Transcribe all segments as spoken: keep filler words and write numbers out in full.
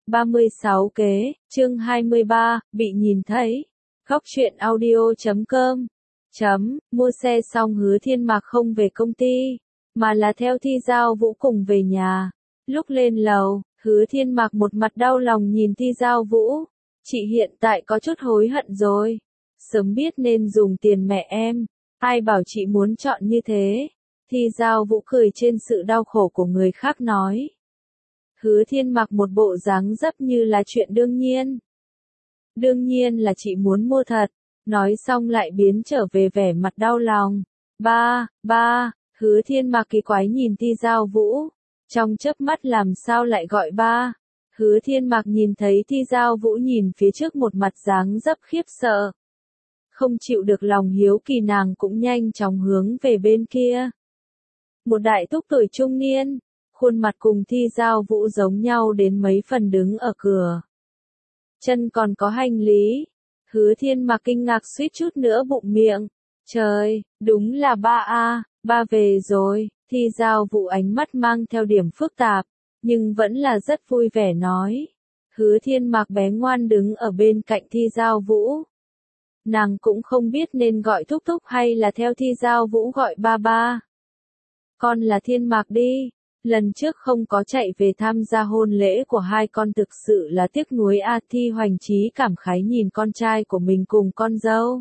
ba mươi sáu kế, chương hai mươi ba, bị nhìn thấy. Góc truyện audio chấm com chấm, mua xe xong Hứa Thiên Mạc không về công ty, mà là theo Thi Giao Vũ cùng về nhà. Lúc lên lầu, Hứa Thiên Mạc một mặt đau lòng nhìn Thi Giao Vũ. Chị hiện tại có chút hối hận rồi. Sớm biết nên dùng tiền mẹ em. Ai bảo chị muốn chọn như thế. Thi Giao Vũ cười trên sự đau khổ của người khác nói. Hứa Thiên Mạc một bộ dáng dấp như là chuyện đương nhiên. Đương nhiên là chị muốn mua thật. Nói xong lại biến trở về vẻ mặt đau lòng. Ba, ba, Hứa Thiên Mạc kỳ quái nhìn Thi Giao Vũ. Trong chớp mắt làm sao lại gọi ba. Hứa Thiên Mạc nhìn thấy Thi Giao Vũ nhìn phía trước một mặt dáng dấp khiếp sợ. Không chịu được lòng hiếu kỳ nàng cũng nhanh chóng hướng về bên kia. Một đại thúc tuổi trung niên, khuôn mặt cùng Thi Giao Vũ giống nhau đến mấy phần đứng ở cửa. Chân còn có hành lý. Hứa Thiên Mạc kinh ngạc suýt chút nữa bụng miệng. Trời, đúng là ba a, ba về rồi. Thi Giao Vũ ánh mắt mang theo điểm phức tạp, nhưng vẫn là rất vui vẻ nói. Hứa Thiên Mạc bé ngoan đứng ở bên cạnh Thi Giao Vũ. Nàng cũng không biết nên gọi thúc thúc hay là theo Thi Giao Vũ gọi ba ba. Con là Thiên Mạc đi, lần trước không có chạy về tham gia hôn lễ của hai con thực sự là tiếc nuối a. Thi Hoành Chí cảm khái nhìn con trai của mình cùng con dâu.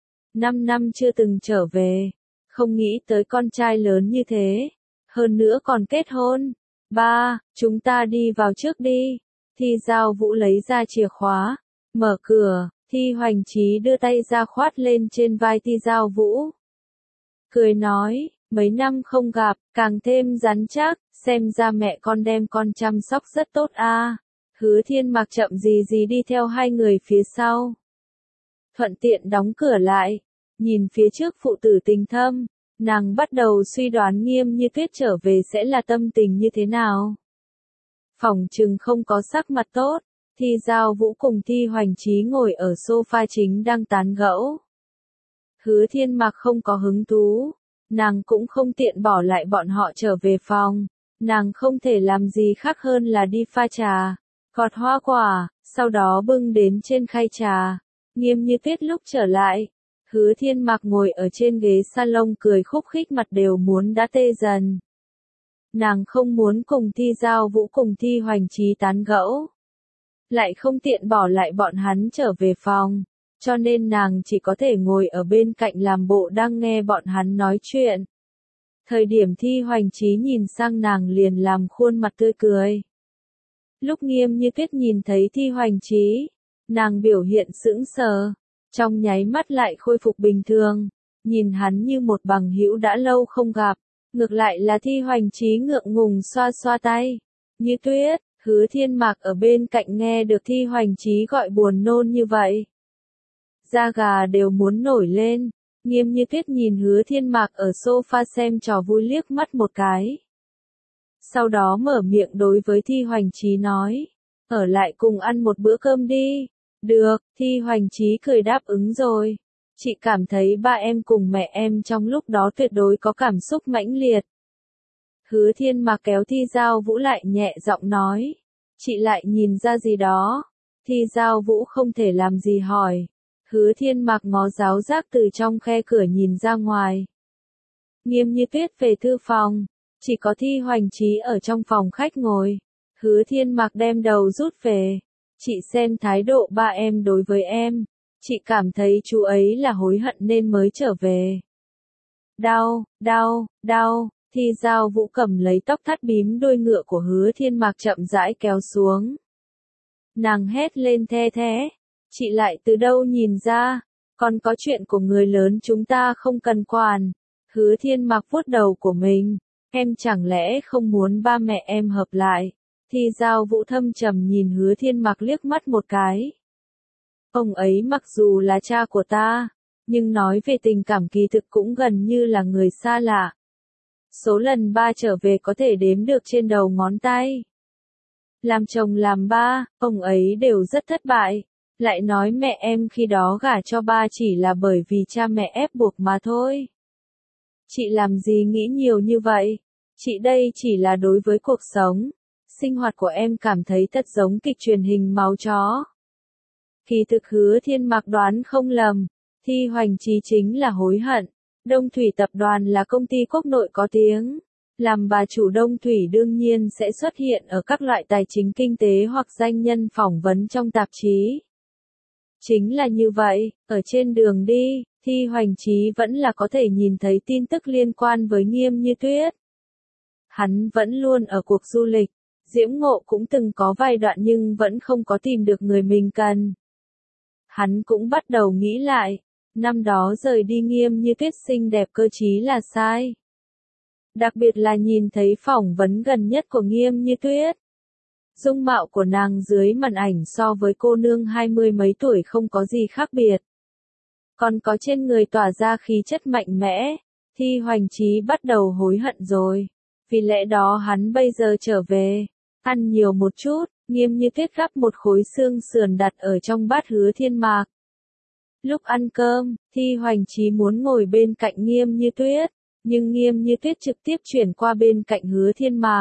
Năm năm chưa từng trở về, không nghĩ tới con trai lớn như thế, hơn nữa còn kết hôn. Ba, chúng ta đi vào trước đi. Thi Giao Vũ lấy ra chìa khóa, mở cửa. Thi Hoành Chí đưa tay ra khoát lên trên vai Thi Giao Vũ. Cười nói, mấy năm không gặp, càng thêm rắn chắc, xem ra mẹ con đem con chăm sóc rất tốt a. Hứa Thiên Mạc chậm gì gì đi theo hai người phía sau. Thuận tiện đóng cửa lại, nhìn phía trước phụ tử tình thâm, nàng bắt đầu suy đoán Nghiêm Như Tuyết trở về sẽ là tâm tình như thế nào. Phỏng chừng không có sắc mặt tốt. Thi Giao Vũ cùng Thi Hoành Chí ngồi ở sofa chính đang tán gẫu. Hứa Thiên Mạc không có hứng thú, nàng cũng không tiện bỏ lại bọn họ trở về phòng, nàng không thể làm gì khác hơn là đi pha trà, gọt hoa quả, sau đó bưng đến trên khay trà. Nghiêm Như Tuyết lúc trở lại, Hứa Thiên Mạc ngồi ở trên ghế salon cười khúc khích mặt đều muốn đã tê dần. Nàng không muốn cùng Thi Giao Vũ cùng Thi Hoành Chí tán gẫu, lại không tiện bỏ lại bọn hắn trở về phòng, cho nên nàng chỉ có thể ngồi ở bên cạnh làm bộ đang nghe bọn hắn nói chuyện. Thời điểm Thi Hoành Chí nhìn sang nàng liền làm khuôn mặt tươi cười. Lúc Nghiêm Như Tuyết nhìn thấy Thi Hoành Chí, nàng biểu hiện sững sờ, trong nháy mắt lại khôi phục bình thường, nhìn hắn như một bằng hữu đã lâu không gặp, ngược lại là Thi Hoành Chí ngượng ngùng xoa xoa tay. Như Tuyết. Hứa Thiên Mạc ở bên cạnh nghe được Thi Hoành Chí gọi buồn nôn như vậy. Da gà đều muốn nổi lên. Nghiêm Như Tuyết nhìn Hứa Thiên Mạc ở sofa xem trò vui liếc mắt một cái. Sau đó mở miệng đối với Thi Hoành Chí nói. Ở lại cùng ăn một bữa cơm đi. Được, Thi Hoành Chí cười đáp ứng rồi. Chị cảm thấy ba em cùng mẹ em trong lúc đó tuyệt đối có cảm xúc mãnh liệt. Hứa Thiên Mạc kéo Thi Giao Vũ lại nhẹ giọng nói. Chị lại nhìn ra gì đó. Thi Giao Vũ không thể làm gì hỏi. Hứa Thiên Mạc ngó giáo giác từ trong khe cửa nhìn ra ngoài. Nghiêm Như Tuyết về thư phòng. Chỉ có Thi Hoành Chí ở trong phòng khách ngồi. Hứa Thiên Mạc đem đầu rút về. Chị xem thái độ ba em đối với em. Chị cảm thấy chú ấy là hối hận nên mới trở về. Đau, đau, đau. Thi Giao Vũ cầm lấy tóc thắt bím đuôi ngựa của Hứa Thiên Mạc chậm rãi kéo xuống. Nàng hét lên the thế. Chị lại từ đâu nhìn ra, còn có chuyện của người lớn chúng ta không cần quản. Hứa Thiên Mạc vuốt đầu của mình. Em chẳng lẽ không muốn ba mẹ em hợp lại? Thi Giao Vũ thâm trầm nhìn Hứa Thiên Mạc liếc mắt một cái. Ông ấy mặc dù là cha của ta, nhưng nói về tình cảm kỳ thực cũng gần như là người xa lạ. Số lần ba trở về có thể đếm được trên đầu ngón tay. Làm chồng làm ba, ông ấy đều rất thất bại. Lại nói mẹ em khi đó gả cho ba chỉ là bởi vì cha mẹ ép buộc mà thôi. Chị làm gì nghĩ nhiều như vậy? Chị đây chỉ là đối với cuộc sống. sinh hoạt của em cảm thấy thật giống kịch truyền hình máu chó. Kỳ thực Hứa Thiên Mạc đoán không lầm, Thi Hoành Chí chính là hối hận. Đông Thủy Tập đoàn là công ty quốc nội có tiếng. Làm bà chủ Đông Thủy đương nhiên sẽ xuất hiện ở các loại tài chính kinh tế hoặc danh nhân phỏng vấn trong tạp chí. Chính là như vậy, ở trên đường đi, Thi Hoành Chí vẫn là có thể nhìn thấy tin tức liên quan với Nghiêm Như Tuyết. Hắn vẫn luôn ở cuộc du lịch, Diễm Ngộ cũng từng có vài đoạn nhưng vẫn không có tìm được người mình cần. Hắn cũng bắt đầu nghĩ lại, năm đó rời đi Nghiêm Như Tuyết xinh đẹp cơ trí là sai. Đặc biệt là nhìn thấy phỏng vấn gần nhất của Nghiêm Như Tuyết. Dung mạo của nàng dưới màn ảnh so với cô nương hai mươi mấy tuổi không có gì khác biệt. Còn có trên người tỏa ra khí chất mạnh mẽ, Thi Hoành Chí bắt đầu hối hận rồi. Vì lẽ đó hắn bây giờ trở về, ăn nhiều một chút, Nghiêm Như Tuyết gắp một khối xương sườn đặt ở trong bát Hứa Thiên Mạc. Lúc ăn cơm, Thi Hoành Chí muốn ngồi bên cạnh Nghiêm Như Tuyết, nhưng Nghiêm Như Tuyết trực tiếp chuyển qua bên cạnh Hứa Thiên Mạc.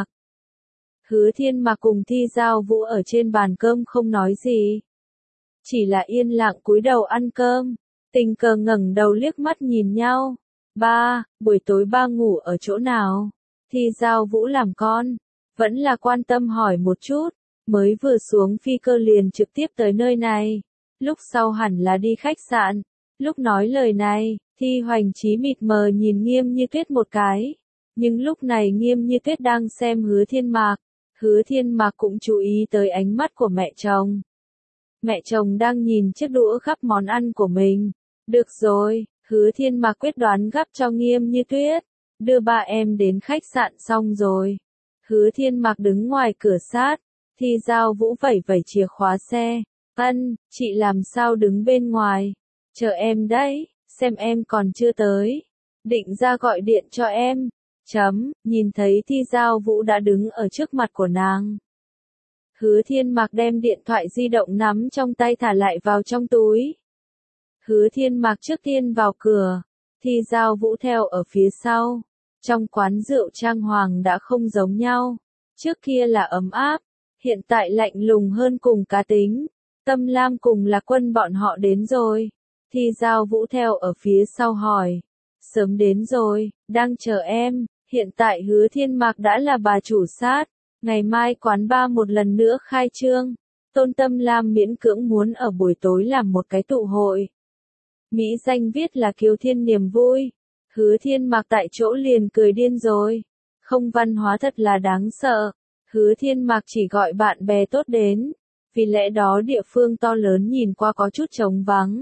Hứa Thiên Mạc cùng Thi Giao Vũ ở trên bàn cơm không nói gì. Chỉ là yên lặng cúi đầu ăn cơm, tình cờ ngẩng đầu liếc mắt nhìn nhau. Ba, buổi tối ba ngủ ở chỗ nào? Thi Giao Vũ làm con, vẫn là quan tâm hỏi một chút, mới vừa xuống phi cơ liền trực tiếp tới nơi này. Lúc sau hẳn là đi khách sạn. Lúc nói lời này, Thi Hoành Chí mịt mờ nhìn Nghiêm Như Tuyết một cái. Nhưng lúc này Nghiêm Như Tuyết đang xem Hứa Thiên Mạc. Hứa Thiên Mạc cũng chú ý tới ánh mắt của mẹ chồng. Mẹ chồng đang nhìn chiếc đũa gắp món ăn của mình. Được rồi, Hứa Thiên Mạc quyết đoán gắp cho Nghiêm Như Tuyết. Đưa ba em đến khách sạn xong rồi. Hứa Thiên Mạc đứng ngoài cửa sát. Thi Giao Vũ vẩy vẩy chìa khóa xe. Ân, chị làm sao đứng bên ngoài? Chờ em đấy, xem em còn chưa tới. Định ra gọi điện cho em. Chấm, nhìn thấy Thi Giao Vũ đã đứng ở trước mặt của nàng. Hứa Thiên Mạc đem điện thoại di động nắm trong tay thả lại vào trong túi. Hứa Thiên Mạc trước tiên vào cửa, Thi Giao Vũ theo ở phía sau. Trong quán rượu trang hoàng đã không giống nhau. Trước kia là ấm áp, hiện tại lạnh lùng hơn cùng cá tính. Tâm Lam cùng Lạc Quân bọn họ đến rồi. Thi Giao Vũ theo ở phía sau hỏi. Sớm đến rồi, đang chờ em. Hiện tại Hứa Thiên Mạc đã là bà chủ sát. Ngày mai quán bar một lần nữa khai trương. Tôn Tâm Lam miễn cưỡng muốn ở buổi tối làm một cái tụ hội. Mỹ danh viết là Kiều Thiên niềm vui. Hứa Thiên Mạc tại chỗ liền cười điên rồi. Không văn hóa thật là đáng sợ. Hứa Thiên Mạc chỉ gọi bạn bè tốt đến. Vì lẽ đó địa phương to lớn nhìn qua có chút trống vắng.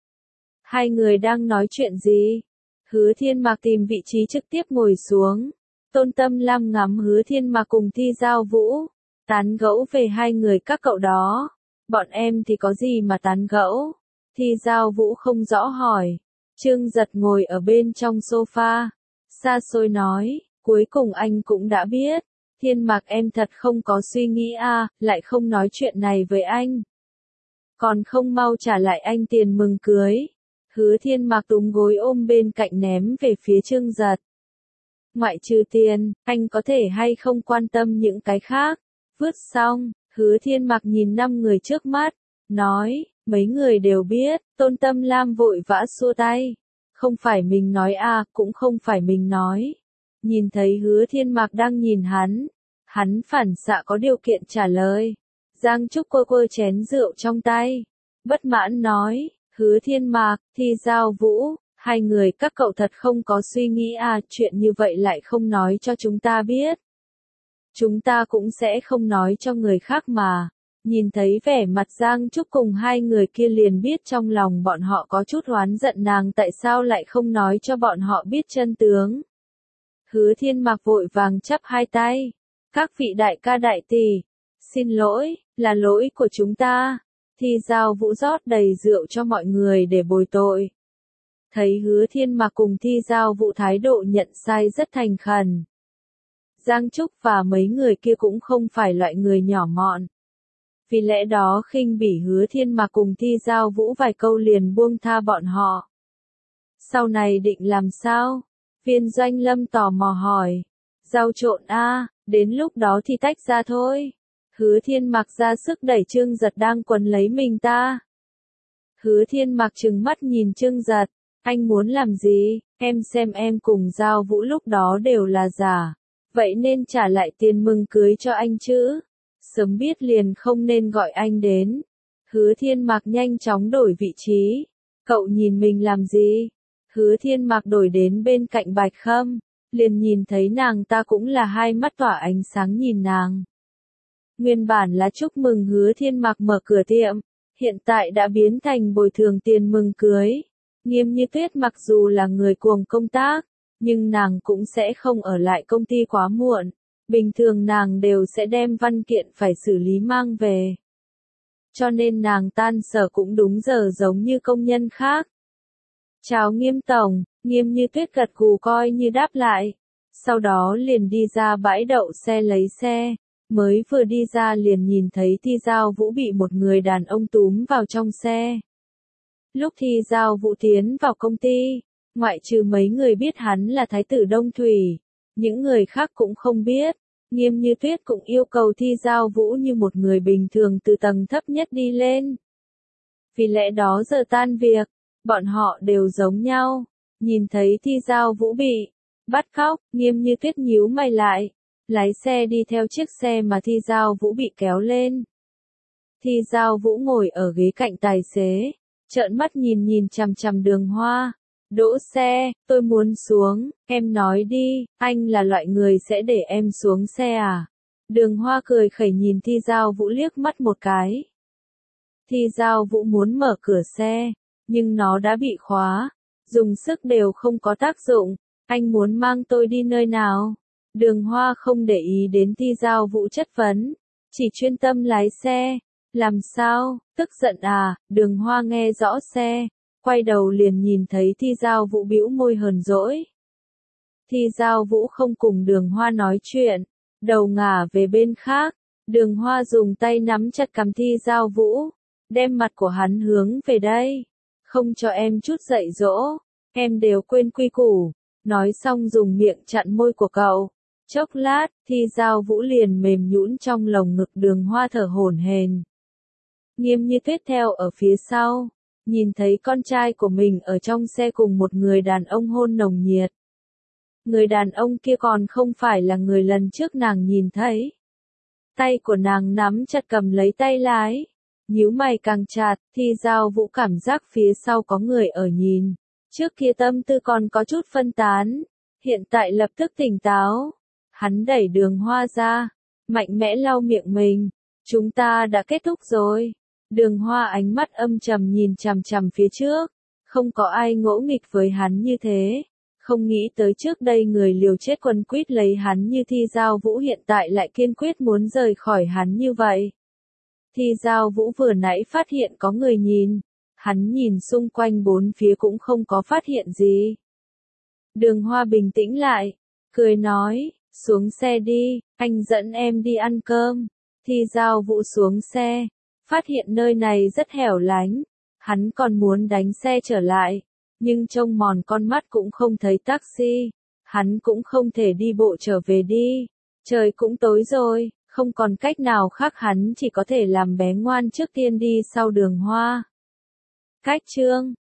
Hai người đang nói chuyện gì? Hứa Thiên Mạc tìm vị trí trực tiếp ngồi xuống. Tôn Tâm Lam ngắm Hứa Thiên Mạc cùng Thi Giao Vũ. Tán gẫu về hai người các cậu đó. Bọn em thì có gì mà tán gẫu? Thi Giao Vũ không rõ hỏi. Trương Giật ngồi ở bên trong sofa. Xa xôi nói, cuối cùng anh cũng đã biết. Thiên Mạc em thật không có suy nghĩ à, lại không nói chuyện này với anh. Còn không mau trả lại anh tiền mừng cưới. Hứa Thiên Mạc túm gối ôm bên cạnh ném về phía Trương Giật. Ngoại trừ tiền, anh có thể hay không quan tâm những cái khác. Vứt xong, Hứa Thiên Mạc nhìn năm người trước mắt, nói, mấy người đều biết. Tôn Tâm Lam vội vã xua tay. Không phải mình nói à, cũng không phải mình nói. Nhìn thấy Hứa Thiên Mạc đang nhìn hắn, hắn phản xạ có điều kiện trả lời. Giang Trúc quơ quơ chén rượu trong tay, bất mãn nói, Hứa Thiên Mạc, Thi Giao Vũ, hai người các cậu thật không có suy nghĩ à, chuyện như vậy lại không nói cho chúng ta biết. Chúng ta cũng sẽ không nói cho người khác mà. Nhìn thấy vẻ mặt Giang Trúc cùng hai người kia liền biết trong lòng bọn họ có chút oán giận nàng tại sao lại không nói cho bọn họ biết chân tướng. Hứa Thiên Mạc vội vàng chắp hai tay. Các vị đại ca đại tỷ, xin lỗi, là lỗi của chúng ta. Thi Giao Vũ rót đầy rượu cho mọi người để bồi tội. Thấy Hứa Thiên Mạc cùng Thi Giao Vũ thái độ nhận sai rất thành khẩn. Giang Trúc và mấy người kia cũng không phải loại người nhỏ mọn. Vì lẽ đó khinh bỉ Hứa Thiên Mạc cùng Thi Giao Vũ vài câu liền buông tha bọn họ. Sau này định làm sao? Viên Doanh Lâm tò mò hỏi. Rau trộn a, đến lúc đó thì tách ra thôi. Hứa Thiên Mặc ra sức đẩy Trương Giật đang quấn lấy mình ta. Hứa Thiên Mặc trừng mắt nhìn Trương Giật, anh muốn làm gì, em xem em cùng Giao Vũ lúc đó đều là giả, vậy nên trả lại tiền mừng cưới cho anh chứ, sớm biết liền không nên gọi anh đến. Hứa Thiên Mặc nhanh chóng đổi vị trí, cậu nhìn mình làm gì? Hứa Thiên Mặc đổi đến bên cạnh Bạch Khâm, liền nhìn thấy nàng ta cũng là hai mắt tỏa ánh sáng nhìn nàng. Nguyên bản là chúc mừng Hứa Thiên Mặc mở cửa tiệm, hiện tại đã biến thành bồi thường tiền mừng cưới. Nghiêm Như Tuyết mặc dù là người cuồng công tác, nhưng nàng cũng sẽ không ở lại công ty quá muộn. Bình thường nàng đều sẽ đem văn kiện phải xử lý mang về. Cho nên nàng tan sở cũng đúng giờ giống như công nhân khác. Chào Nghiêm Tổng, Nghiêm Như Tuyết gật gù coi như đáp lại. Sau đó liền đi ra bãi đậu xe lấy xe. Mới vừa đi ra liền nhìn thấy Thi Giao Vũ bị một người đàn ông túm vào trong xe. Lúc Thi Giao Vũ tiến vào công ty, ngoại trừ mấy người biết hắn là Thái tử Đông Thủy, những người khác cũng không biết. Nghiêm Như Tuyết cũng yêu cầu Thi Giao Vũ như một người bình thường từ tầng thấp nhất đi lên. Vì lẽ đó giờ tan việc, bọn họ đều giống nhau. Nhìn thấy Thi Giao Vũ bị bắt cóc, Nghiêm Như Tuyết nhíu mày lại, lái xe đi theo chiếc xe mà Thi Giao Vũ bị kéo lên. Thi Giao Vũ ngồi ở ghế cạnh tài xế, trợn mắt nhìn nhìn chằm chằm Đường Hoa. Đỗ xe, tôi muốn xuống, em nói đi, anh là loại người sẽ để em xuống xe à? Đường Hoa cười khẩy nhìn Thi Giao Vũ liếc mắt một cái. Thi Giao Vũ muốn mở cửa xe, nhưng nó đã bị khóa, dùng sức đều không có tác dụng. Anh muốn mang tôi đi nơi nào? Đường Hoa không để ý đến Thi Giao Vũ chất vấn, chỉ chuyên tâm lái xe. Làm sao, tức giận à? Đường Hoa nghe rõ xe, quay đầu liền nhìn thấy Thi Giao Vũ bĩu môi hờn dỗi. Thi Giao Vũ không cùng Đường Hoa nói chuyện, đầu ngả về bên khác. Đường Hoa dùng tay nắm chặt cằm Thi Giao Vũ, đem mặt của hắn hướng về đây. Không cho em chút dạy dỗ, em đều quên quy củ. Nói xong dùng miệng chặn môi của cậu. Chốc lát, Thi Giao Vũ liền mềm nhũn trong lồng ngực Đường Hoa thở hổn hển. Nghiêm Như Tuyết theo ở phía sau, nhìn thấy con trai của mình ở trong xe cùng một người đàn ông hôn nồng nhiệt. Người đàn ông kia còn không phải là người lần trước nàng nhìn thấy. Tay của nàng nắm chặt cầm lấy tay lái, nhíu mày càng chặt. Thi Giao Vũ cảm giác phía sau có người ở nhìn. Trước kia tâm tư còn có chút phân tán, hiện tại lập tức tỉnh táo. Hắn đẩy Đường Hoa ra, mạnh mẽ lau miệng mình. Chúng ta đã kết thúc rồi. Đường Hoa ánh mắt âm trầm nhìn chằm chằm phía trước. Không có ai ngỗ nghịch với hắn như thế. Không nghĩ tới trước đây người liều chết quấn quýt lấy hắn như Thi Giao Vũ hiện tại lại kiên quyết muốn rời khỏi hắn như vậy. Thi Giao Vũ vừa nãy phát hiện có người nhìn. Hắn nhìn xung quanh bốn phía cũng không có phát hiện gì. Đường Hoa bình tĩnh lại, cười nói, xuống xe đi, anh dẫn em đi ăn cơm. Thi Giao Vũ xuống xe, phát hiện nơi này rất hẻo lánh. Hắn còn muốn đánh xe trở lại, nhưng trông mòn con mắt cũng không thấy taxi. Hắn cũng không thể đi bộ trở về đi. Trời cũng tối rồi, không còn cách nào khác hắn chỉ có thể làm bé ngoan trước tiên đi sau Đường Hoa. Cách chương